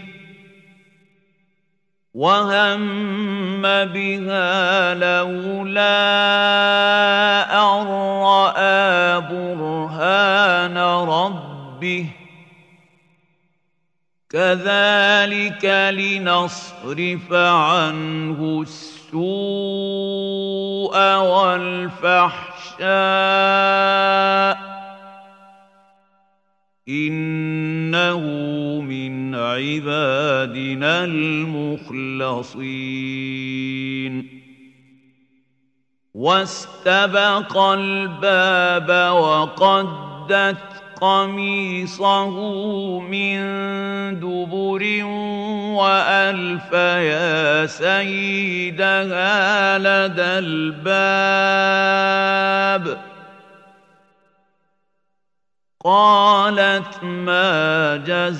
وهم بها لولا أن رأى برهان ربه كذلك لنصرف عنه السوء والفحشاء إنه من عبادنا عبادنا المخلصين واستبق الباب وقدت قميصه من دبر وألف يا سيدها لدى الباب قالت ما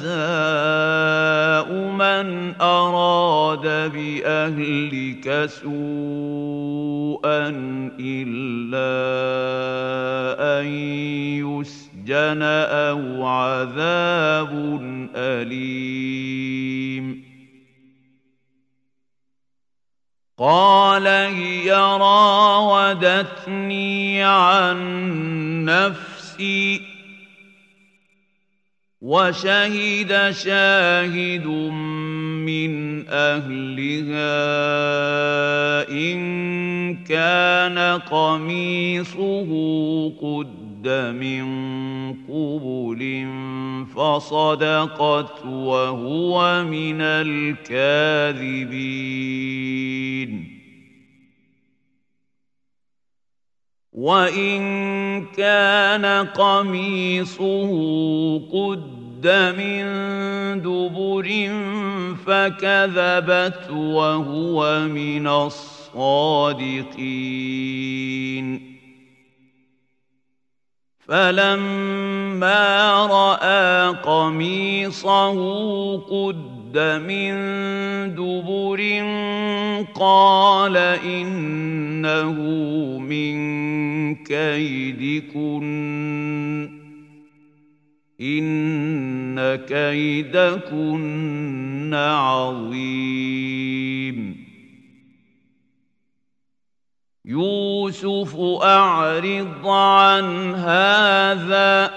جزاء من أراد بأهلك سوءا إلا أن يسجن أو عذاب أليم قال هي راودتني عن نفسي وشهد شاهد من أهلها إن كان قميصه قد من قبل فصدقت وهو من الكاذبين وإن كان قميصه قد من دبر فكذبت وهو من الصادقين فلما رأى قميصه قد من دبر قال إنه من كيدكن إن كيدكن عظيم يوسف أعرض عن هذا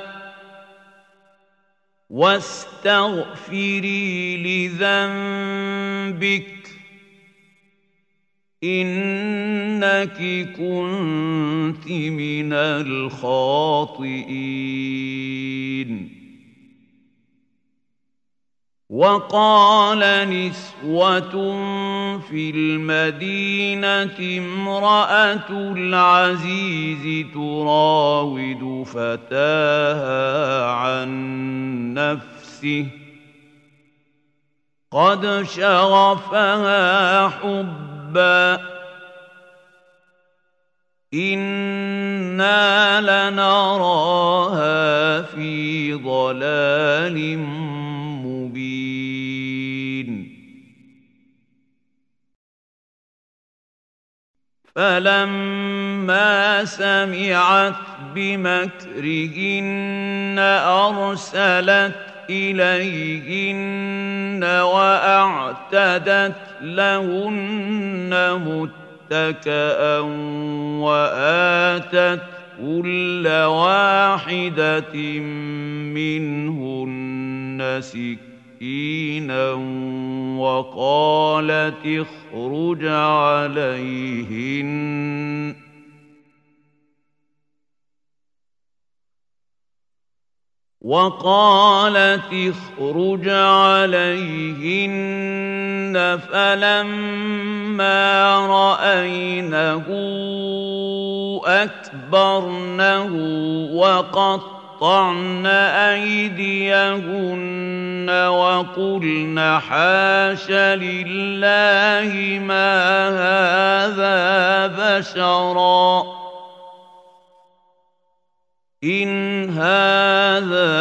واستغفري لذنبك إنك كنت من الخاطئين وقال نسوة في المدينة امرأة العزيز تراود فتاها عن نفسه قد شغفها حبا إنا لنراها في ضلال مبين فلما سمعت بمكرهن أرسلت إليهن وأعتدت لهن متكئا وآتت كل واحدة منهن سكينا وقالت اخرج عليهن وقالت اخرج عليهن فلما رأينه أكبرنه وقطعن أيديهن وقلن حاش لله ما هذا بشرا إن هذا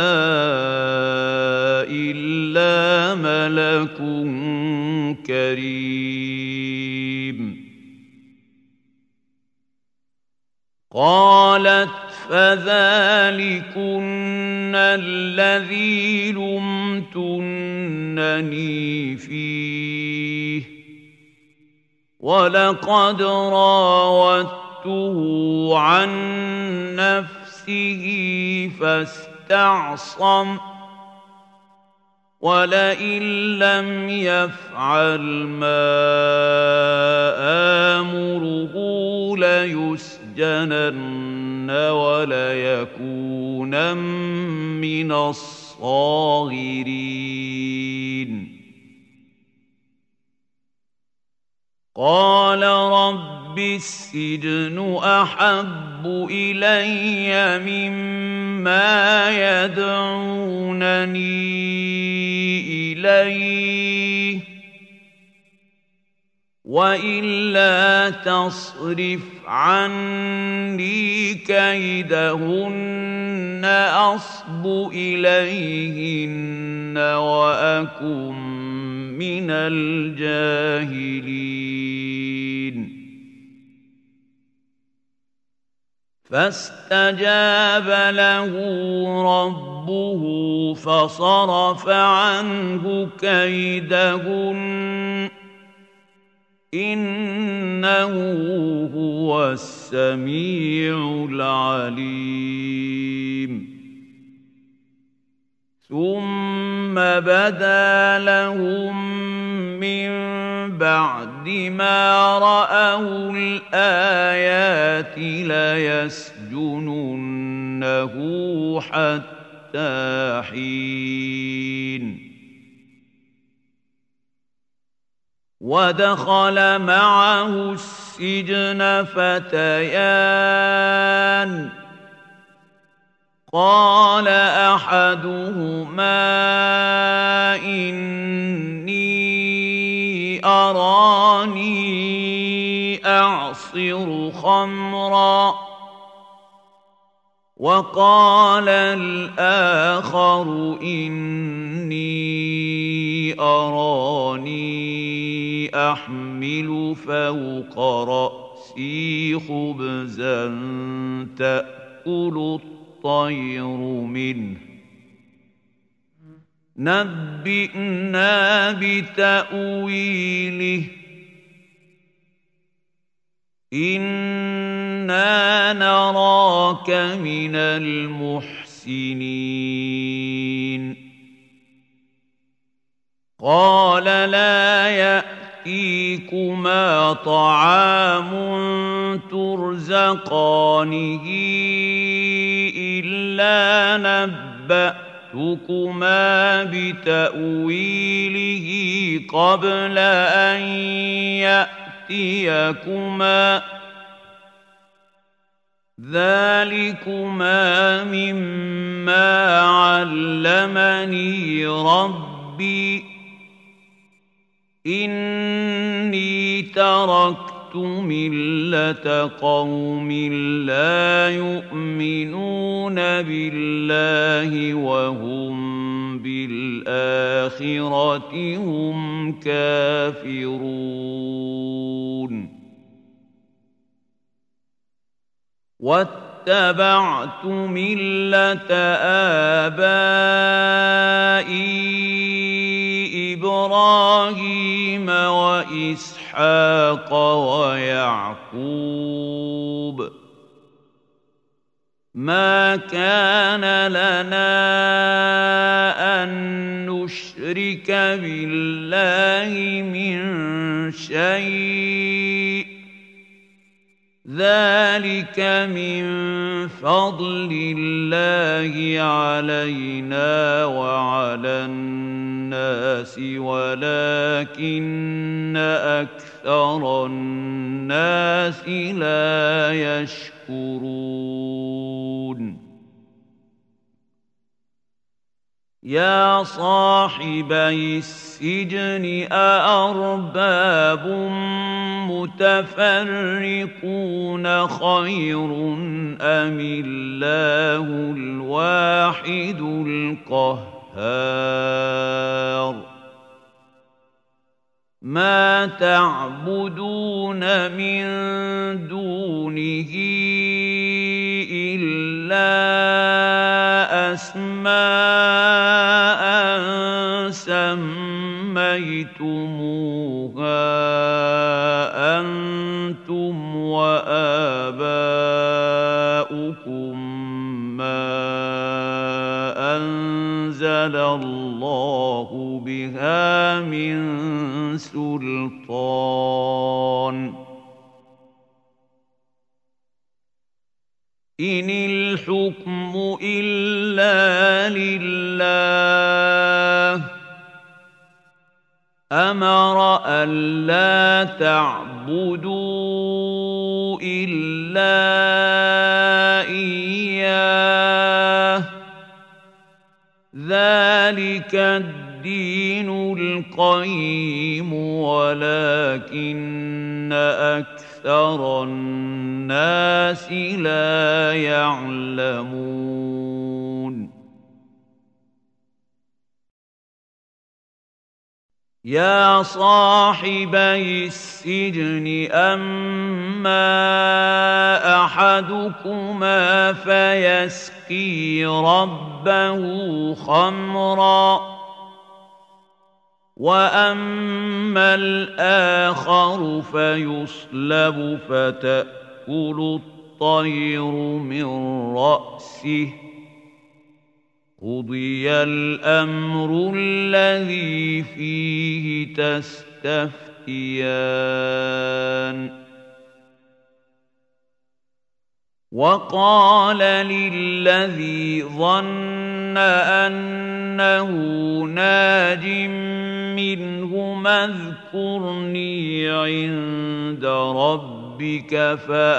إلا ملك كريم قالت فذلكن الذي لمتنني فيه ولقد راودته عن نفسه فاستعصم ولئن لم يفعل ما آمره ليسجنن وليكونن من الصاغرين الصاغرين قال رب السجن أحب إلي مما يدعونني إليه وإلا تصرف عني كيدهن أصب إليهن وأكن من الجاهلين فاستجاب له ربه فصرف عنه كيدهن إنه هو السميع العليم ثم بدا لهم من بعد ما رأوا الآيات ليسجننه حتى حين ودخل معه السجن فتيان قال أحدهما إني أراني أعصر خمرا وقال الآخر إني أراني أحمل فوق رأسي خبزا تأكل الطير منه نبئنا بتأويله إنا نراك من المحسنين قال لا يأتيكما طعام ترزقانه إلا نبأتكما بتأويله قبل أن يأتيكما ذلكما مما علمني ربي إني تركت ملة قوم لا يؤمنون بالله وهم بالآخرة هم كافرون واتبعت ملة آبائي إبراهيم وإسحاق ويعقوب ما كان لنا أن نشرك بالله من شيء ذلك من فضل الله علينا وعلى الناس ولكن أكثر الناس لا يشكرون يا صاحبي السجن أأرباب متفرقون خير أم الله الواحد القهار ما تعبدون من دونه إلا أسماء سميتموها أنتم وآباؤكم ما أنزل الله بها من سلطان إن الحكم إلا لله أمر ألا تعبدوا إلا إياه ذلك الدين القيم ولكن أكثر الناس لا يعلمون يا صاحبي السجن أما أحدكما فيسقي ربه خمرا وأما الآخر فيصلب فتأكل الطير من رأسه قضي الأمر الذي فيه تستفتيان وقال للذي ظن أنه ناج منهما اذكرني عند ربك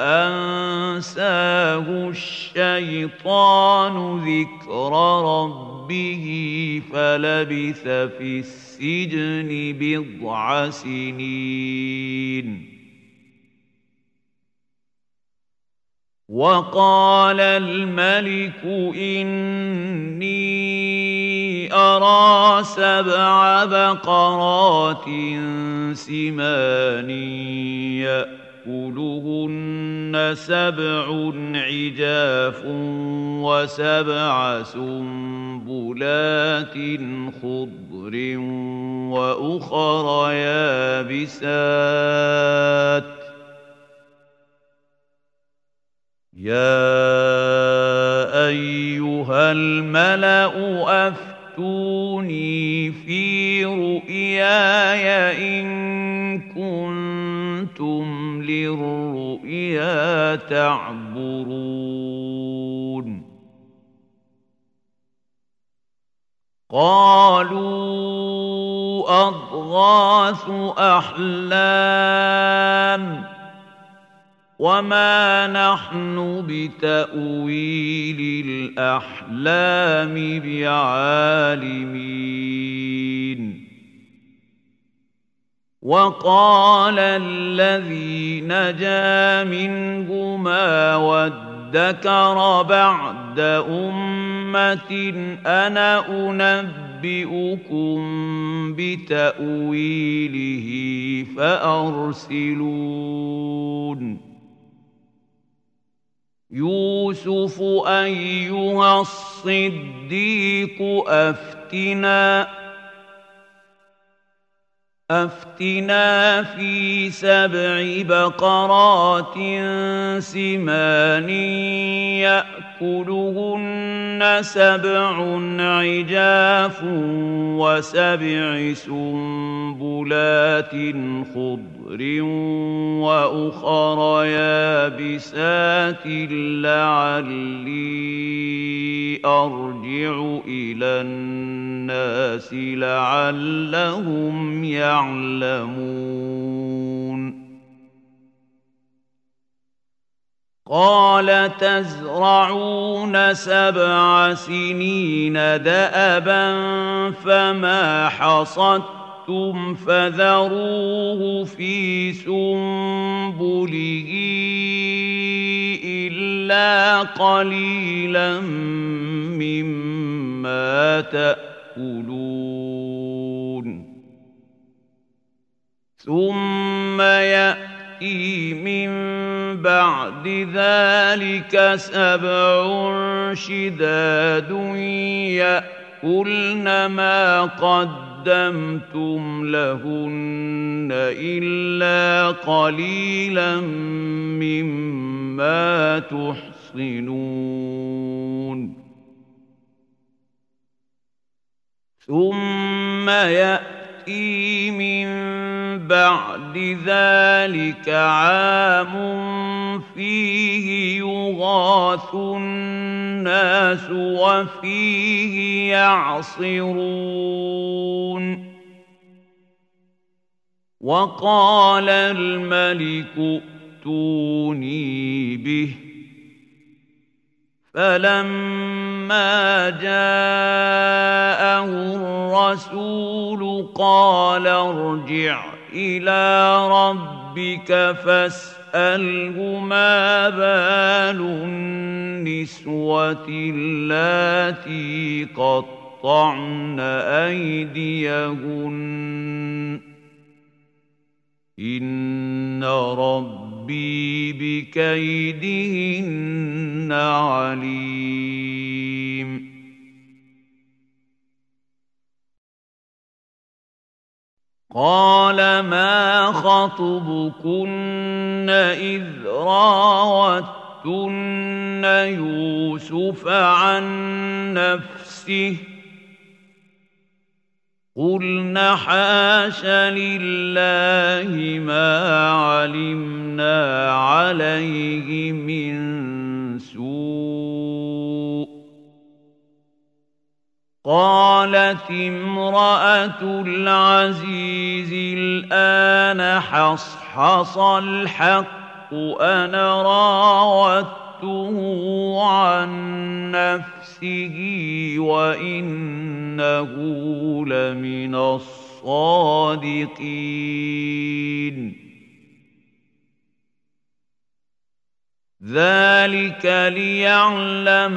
فأنساه الشيطان ذكر ربه فلبث في السجن بضع سنين وقال الملك إني أرى سبع بقرات سمان يأكلهن سبع عجاف وسبع سنبلات خضر وأخر يابسات يا أيها الملأ أفتوني في رؤياي إن كنتم للرؤيا تعبرون قالوا أضغاث أحلام وما نحن بتأويل الأحلام بعالمين وقال الذي نجا منهما وادكر بعد أمة أنا أنبئكم بتأويله فأرسلون يوسف أيها الصديق أفتنا أفتنا في سبع بقرات سمان يأكلهن سبع عجاف وسبع سنبلات خضر وأخر يابسات لعلي أرجع إلى الناس لعلهم يعلمون قال تزرعون سبع سنين دأبا فما حصدتم فذروه في سنبله إلا قليلا مما تأكلون ثم يأتي من بعد ذلك سبع شداد يأكلن ما قدمتم لهن إلا قليلا مما تحصنون ثم يأتي من بعد ذلك عام فيه يغاث يغاث الناس وفيه يعصرون وقال الملك ائتوني به فلما جاءه الرسول قال ارجع إلى ربك فاسأله ما بال النسوة اللاتي قطعن أيديهن إن ربي بكيدهن عليم قال ما خطبكن إذ راوتن يوسف عن نفسه قلنا حاش لله ما علمنا عليه من سوء قالت امرأة العزيز الآن حصحص الحق أنا راودته عن نفسه وإنه لمن الصادقين ذلك ليعلم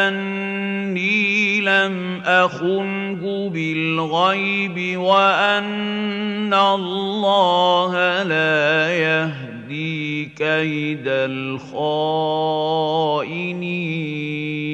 أني لم أخنه بالغيب وأن الله لا يهدي كيد الخائنين